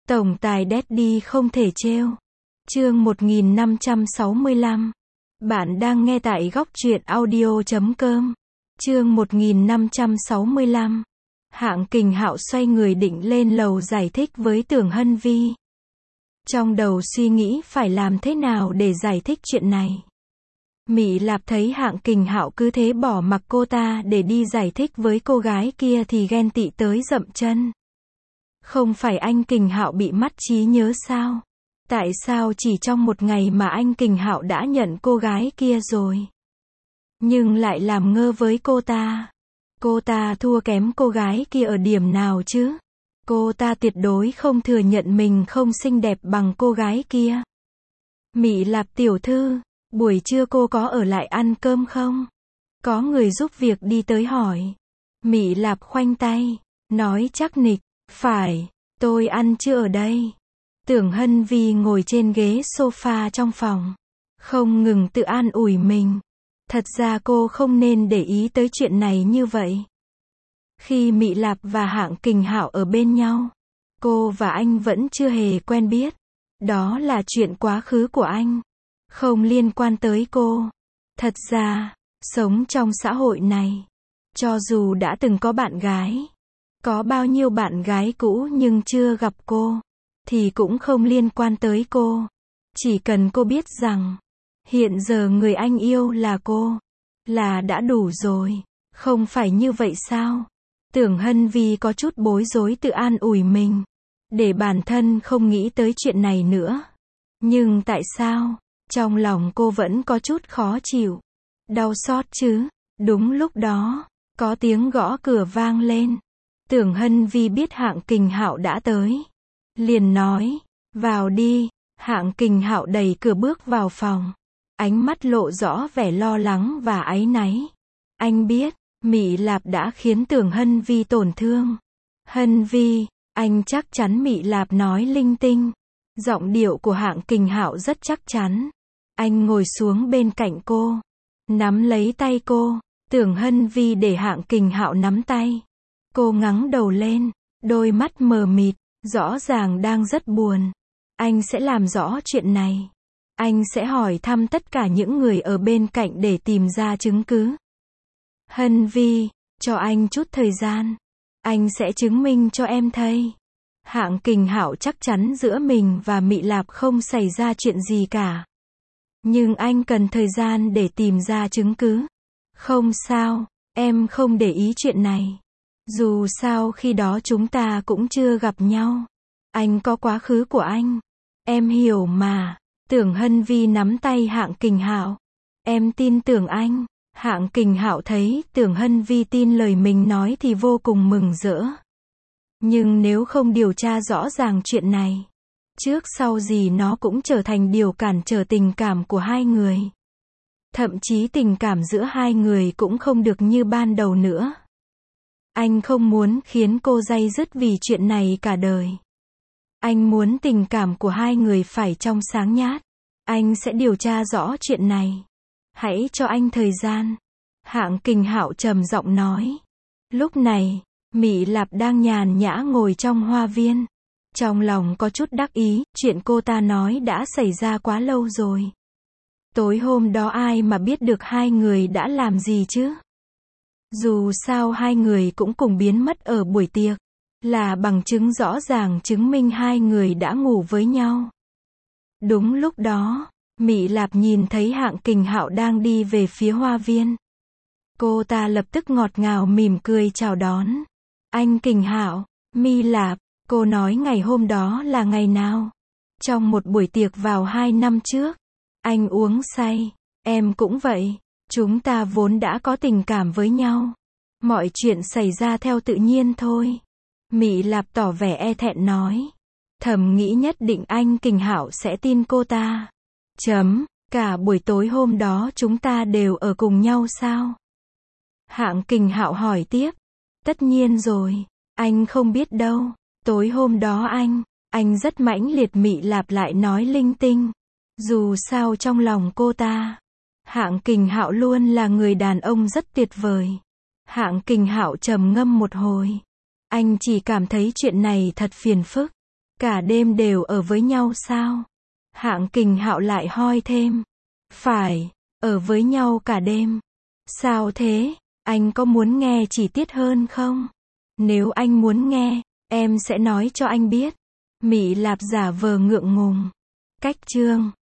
Tổng tài Daddy không thể trêu. Chương 1565. Bạn đang nghe tại góc truyện audio.com. Chương 1565. Hạng Kình Hạo xoay người định lên lầu giải thích với Tưởng Hân Vi. Trong đầu suy nghĩ phải làm thế nào để giải thích chuyện này. Mị Lạp thấy Hạng Kình Hạo cứ thế bỏ mặc cô ta để đi giải thích với cô gái kia thì ghen tị tới dậm chân. Không phải anh Kình Hạo bị mất trí nhớ sao? Tại sao chỉ trong một ngày mà anh Kình Hạo đã nhận cô gái kia rồi? Nhưng lại làm ngơ với cô ta. Cô ta thua kém cô gái kia ở điểm nào chứ? Cô ta tuyệt đối không thừa nhận mình không xinh đẹp bằng cô gái kia. Mị Lạp tiểu thư, buổi trưa cô có ở lại ăn cơm không? Có người giúp việc đi tới hỏi. Mị Lạp khoanh tay, nói chắc nịch, phải, tôi ăn trưa ở đây. Tưởng Hân Vi ngồi trên ghế sofa trong phòng, không ngừng tự an ủi mình. Thật ra cô không nên để ý tới chuyện này như vậy. Khi Mị Lạp và Hạng Kình Hạo ở bên nhau, cô và anh vẫn chưa hề quen biết. Đó là chuyện quá khứ của anh, không liên quan tới cô. Thật ra, sống trong xã hội này, cho dù đã từng có bạn gái, có bao nhiêu bạn gái cũ nhưng chưa gặp cô, thì cũng không liên quan tới cô. Chỉ cần cô biết rằng, hiện giờ người anh yêu là cô, là đã đủ rồi. Không phải như vậy sao? Tưởng Hân Vi có chút bối rối tự an ủi mình, để bản thân không nghĩ tới chuyện này nữa. Nhưng tại sao? Trong lòng cô vẫn có chút khó chịu, đau xót chứ. Đúng lúc đó, có tiếng gõ cửa vang lên. Tưởng Hân Vi biết Hạng Kình Hạo đã tới, liền nói, vào đi. Hạng Kình Hạo đẩy cửa bước vào phòng, ánh mắt lộ rõ vẻ lo lắng và áy náy. Anh biết, Mị Lạp đã khiến Tưởng Hân Vi tổn thương. Hân Vi, anh chắc chắn? Mị Lạp nói linh tinh. Giọng điệu của Hạng Kình Hạo rất chắc chắn. Anh ngồi xuống bên cạnh cô, nắm lấy tay cô. Tưởng Hân Vi để Hạng Kình Hạo nắm tay. Cô ngẩng đầu lên, đôi mắt mờ mịt, rõ ràng đang rất buồn. Anh sẽ làm rõ chuyện này. Anh sẽ hỏi thăm tất cả những người ở bên cạnh để tìm ra chứng cứ. Hân Vi, cho anh chút thời gian. Anh sẽ chứng minh cho em thấy. Hạng Kình Hạo chắc chắn giữa mình và Mị Lạp không xảy ra chuyện gì cả. Nhưng anh cần thời gian để tìm ra chứng cứ. Không sao, em không để ý chuyện này. Dù sao khi đó chúng ta cũng chưa gặp nhau. Anh có quá khứ của anh. Em hiểu mà. Tưởng Hân Vi nắm tay Hạng Kình Hạo. Em tin tưởng anh. Hạng Kình Hạo thấy Tưởng Hân Vi tin lời mình nói thì vô cùng mừng rỡ. Nhưng nếu không điều tra rõ ràng chuyện này, trước sau gì nó cũng trở thành điều cản trở tình cảm của hai người. Thậm chí tình cảm giữa hai người cũng không được như ban đầu nữa. Anh không muốn khiến cô day dứt vì chuyện này cả đời. Anh muốn tình cảm của hai người phải trong sáng nhát. Anh sẽ điều tra rõ chuyện này. Hãy cho anh thời gian. Hạng Kình Hạo trầm giọng nói. Lúc này, Mị Lạp đang nhàn nhã ngồi trong hoa viên. Trong lòng có chút đắc ý, chuyện cô ta nói đã xảy ra quá lâu rồi. Tối hôm đó ai mà biết được hai người đã làm gì chứ? Dù sao hai người cũng cùng biến mất ở buổi tiệc, là bằng chứng rõ ràng chứng minh hai người đã ngủ với nhau. Đúng lúc đó, Mị Lạp nhìn thấy Hạng Kình Hạo đang đi về phía hoa viên. Cô ta lập tức ngọt ngào mỉm cười chào đón. Anh Kình Hạo, Mị Lạp, cô nói ngày hôm đó là ngày nào? Trong một buổi tiệc vào 2 năm trước. Anh uống say, em cũng vậy. Chúng ta vốn đã có tình cảm với nhau. Mọi chuyện xảy ra theo tự nhiên thôi. Mị Lạp tỏ vẻ e thẹn nói. Thầm nghĩ nhất định anh Kình Hạo sẽ tin cô ta. Cả buổi tối hôm đó chúng ta đều ở cùng nhau sao? Hạng Kình Hạo hỏi tiếp. Tất nhiên rồi, anh không biết đâu. Tối hôm đó anh rất mãnh liệt. Mị Lạp lại nói linh tinh. Dù sao trong lòng cô ta, Hạng Kình Hạo luôn là người đàn ông rất tuyệt vời. Hạng Kình Hạo trầm ngâm một hồi. Anh chỉ cảm thấy chuyện này thật phiền phức. Cả đêm đều ở với nhau sao? Hạng Kình Hạo lại hoi thêm. Phải, ở với nhau cả đêm. Sao thế? Anh có muốn nghe chi tiết hơn không? Nếu anh muốn nghe, em sẽ nói cho anh biết. Mị Lạp giả vờ ngượng ngùng. Cách chương